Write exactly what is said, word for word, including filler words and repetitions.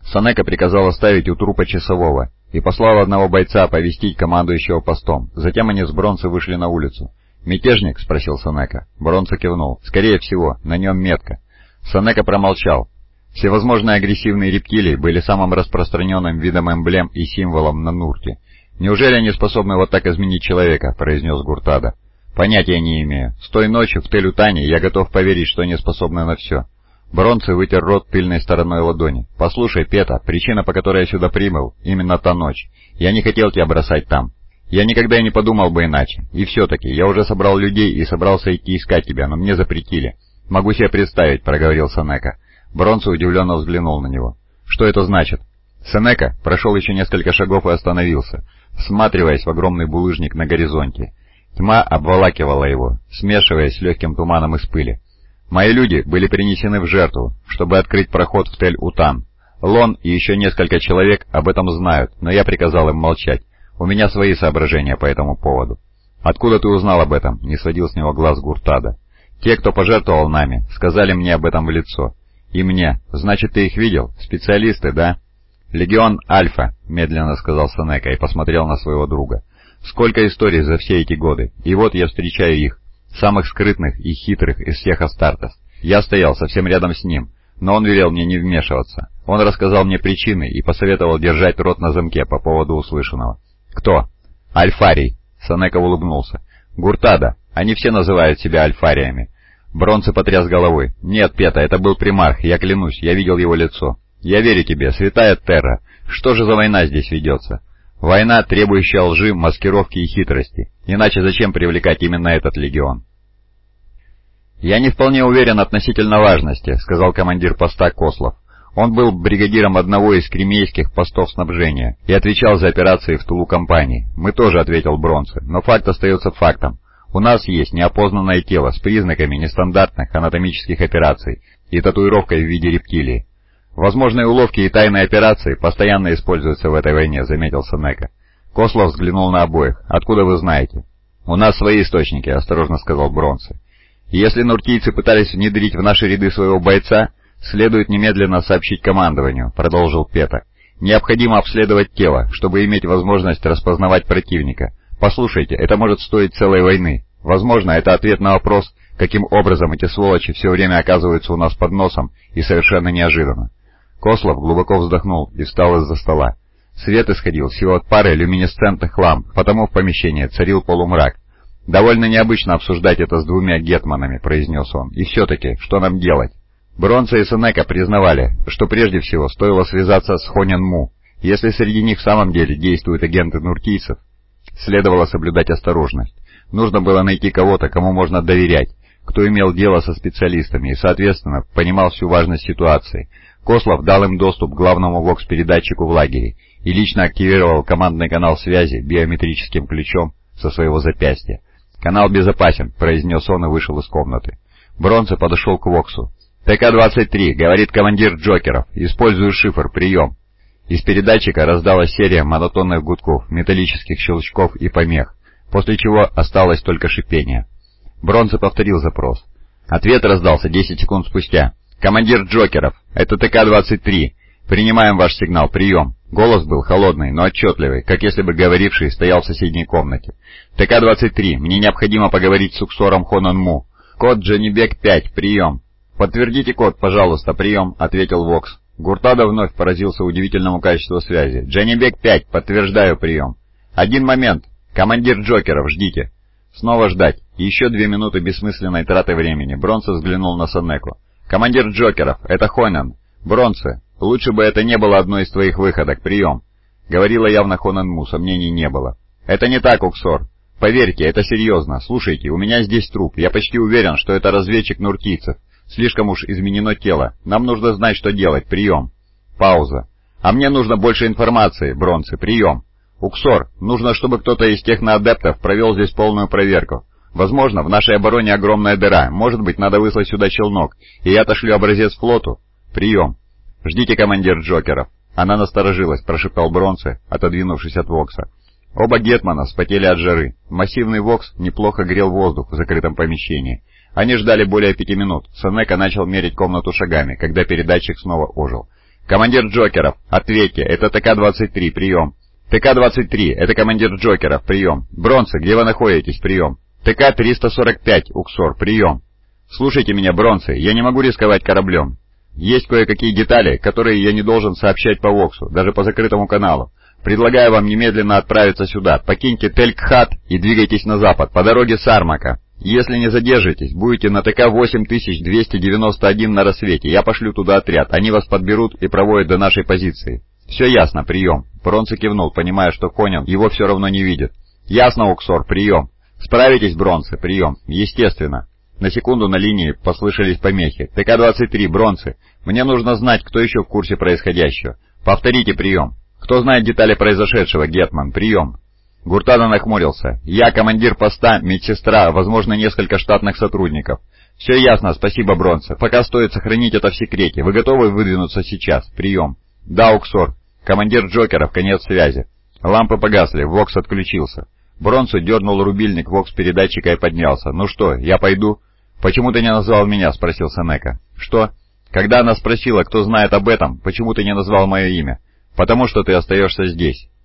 Сенека приказал оставить у трупа часового и послал одного бойца оповестить командующего постом. Затем они с Бронце вышли на улицу. «Мятежник?» — спросил Сенека. Бронце кивнул. «Скорее всего, на нем метка». Сенека промолчал. Всевозможные агрессивные рептилии были самым распространенным видом эмблем и символом на Нурте. «Неужели они способны вот так изменить человека?» — произнес Гуртада. «Понятия не имею. С той ночью в Тель-Утане я готов поверить, что они способны на все». Бронце вытер рот тыльной стороной ладони. «Послушай, Пета, причина, по которой я сюда прибыл, именно та ночь. Я не хотел тебя бросать там. Я никогда и не подумал бы иначе. И все-таки, я уже собрал людей и собрался идти искать тебя, но мне запретили». «Могу себе представить», — проговорил Сенека. Бронце удивленно взглянул на него. «Что это значит?» Сенека прошел еще несколько шагов и остановился, всматриваясь в огромный булыжник на горизонте. Тьма обволакивала его, смешиваясь с легким туманом из пыли. «Мои люди были принесены в жертву, чтобы открыть проход в Тель-Утан. Лон и еще несколько человек об этом знают, но я приказал им молчать. У меня свои соображения по этому поводу». «Откуда ты узнал об этом?» — не сводил с него глаз Гуртада. «Те, кто пожертвовал нами, сказали мне об этом в лицо. И мне. Значит, ты их видел? Специалисты, да?» «Легион Альфа», — медленно сказал Сенека и посмотрел на своего друга. «Сколько историй за все эти годы, и вот я встречаю их, самых скрытных и хитрых из всех Астартес. Я стоял совсем рядом с ним, но он велел мне не вмешиваться. Он рассказал мне причины и посоветовал держать рот на замке по поводу услышанного». «Кто?» «Альфарий», — Сенека улыбнулся. «Гуртада. Они все называют себя альфариями». Бронце потряс головой. «Нет, Пета, это был примарх, я клянусь, я видел его лицо». «Я верю тебе, святая Терра. Что же за война здесь ведется?» «Война, требующая лжи, маскировки и хитрости. Иначе зачем привлекать именно этот легион?» «Я не вполне уверен относительно важности», — сказал командир поста Кослов. Он был бригадиром одного из кремейских постов снабжения и отвечал за операции в тылу компании. «Мы тоже», — ответил Бронце, — «но факт остается фактом. У нас есть неопознанное тело с признаками нестандартных анатомических операций и татуировкой в виде рептилии. Возможные уловки и тайные операции постоянно используются в этой войне», — заметил Сенека. Кослов взглянул на обоих. «Откуда вы знаете?» «У нас свои источники», — осторожно сказал Бронце. «Если нуртийцы пытались внедрить в наши ряды своего бойца, следует немедленно сообщить командованию», — продолжил Пета. «Необходимо обследовать тело, чтобы иметь возможность распознавать противника. Послушайте, это может стоить целой войны. Возможно, это ответ на вопрос, каким образом эти сволочи все время оказываются у нас под носом и совершенно неожиданно». Кослов глубоко вздохнул и встал из-за стола. Свет исходил всего от пары люминесцентных ламп, потому в помещении царил полумрак. «Довольно необычно обсуждать это с двумя гетманами», — произнес он. «И все-таки, что нам делать?» Бронце и Сенека признавали, что прежде всего стоило связаться с Хонен-Му. Если среди них в самом деле действуют агенты нуртийцев, следовало соблюдать осторожность. Нужно было найти кого-то, кому можно доверять, кто имел дело со специалистами и, соответственно, понимал всю важность ситуации. Кослов дал им доступ к главному вокс-передатчику в лагере и лично активировал командный канал связи биометрическим ключом со своего запястья. «Канал безопасен», — произнес он и вышел из комнаты. Бронце подошел к воксу. «ТК двадцать три, говорит командир Джокеров. Использую шифр. Прием». Из передатчика раздалась серия монотонных гудков, металлических щелчков и помех, после чего осталось только шипение. Бронце повторил запрос. Ответ раздался десять секунд спустя. «Командир Джокеров, это ТК двадцать три. Принимаем ваш сигнал. Прием». Голос был холодный, но отчетливый, как если бы говоривший стоял в соседней комнате. «ТК двадцать три, мне необходимо поговорить с Уксором Хонен-Му. Код Дженнибек пять. Прием». «Подтвердите код, пожалуйста. Прием», — ответил Вокс. Гуртада вновь поразился удивительному качеству связи. «Дженнибек пять. Подтверждаю прием». «Один момент. Командир Джокеров, ждите». Снова ждать. Еще две минуты бессмысленной траты времени. Бронце взглянул на Сенеку. «Командир Джокеров, это Хонен. Бронце, лучше бы это не было одной из твоих выходок. Прием». Говорила явно Хонен-Му, сомнений не было. «Это не так, Уксор. Поверьте, это серьезно. Слушайте, у меня здесь труп. Я почти уверен, что это разведчик нуртийцев. Слишком уж изменено тело. Нам нужно знать, что делать. Прием». Пауза. «А мне нужно больше информации, Бронце. Прием». «Уксор, нужно, чтобы кто-то из техноадептов провел здесь полную проверку. Возможно, в нашей обороне огромная дыра. Может быть, надо выслать сюда челнок, и я отошлю образец флоту. Прием». «Ждите, командир Джокеров». Она насторожилась, прошептал Бронце, отодвинувшись от Вокса. Оба гетмана вспотели от жары. Массивный Вокс неплохо грел воздух в закрытом помещении. Они ждали более пяти минут. Сенека начал мерить комнату шагами, когда передатчик снова ожил. «Командир Джокеров, ответьте, это Т К двадцать три, прием». «Т К двадцать три, это командир Джокеров, прием». «Бронце, где вы находитесь, прием». «Т К триста сорок пять, Уксор, прием». «Слушайте меня, Бронце, я не могу рисковать кораблем. Есть кое-какие детали, которые я не должен сообщать по Воксу, даже по закрытому каналу. Предлагаю вам немедленно отправиться сюда, покиньте Тель-Кхат и двигайтесь на запад, по дороге Сармака. Если не задержитесь, будете на Т К восемь тысяч двести девяносто один на рассвете, я пошлю туда отряд, они вас подберут и проводят до нашей позиции». «Все ясно, прием». Бронце кивнул, понимая, что Конин его все равно не видит. «Ясно, Уксор, прием». «Справитесь, Бронце, прием». «Естественно». На секунду на линии послышались помехи. «Т К двадцать три, Бронце. Мне нужно знать, кто еще в курсе происходящего. Повторите прием». «Кто знает детали произошедшего, Гетман? Прием». Гуртада нахмурился. «Я командир поста, медсестра, возможно, несколько штатных сотрудников». «Все ясно, спасибо, Бронце. Пока стоит сохранить это в секрете. Вы готовы выдвинуться сейчас? Прием». «Да, Уксор». Командир Джокеров, конец связи. Лампы погасли, Вокс отключился. Бронце дернул рубильник Вокс-передатчика и поднялся. «Ну что, я пойду?» «Почему ты не назвал меня?» — спросил Сенека. «Что?» «Когда она спросила, кто знает об этом, почему ты не назвал мое имя?» «Потому что ты остаешься здесь».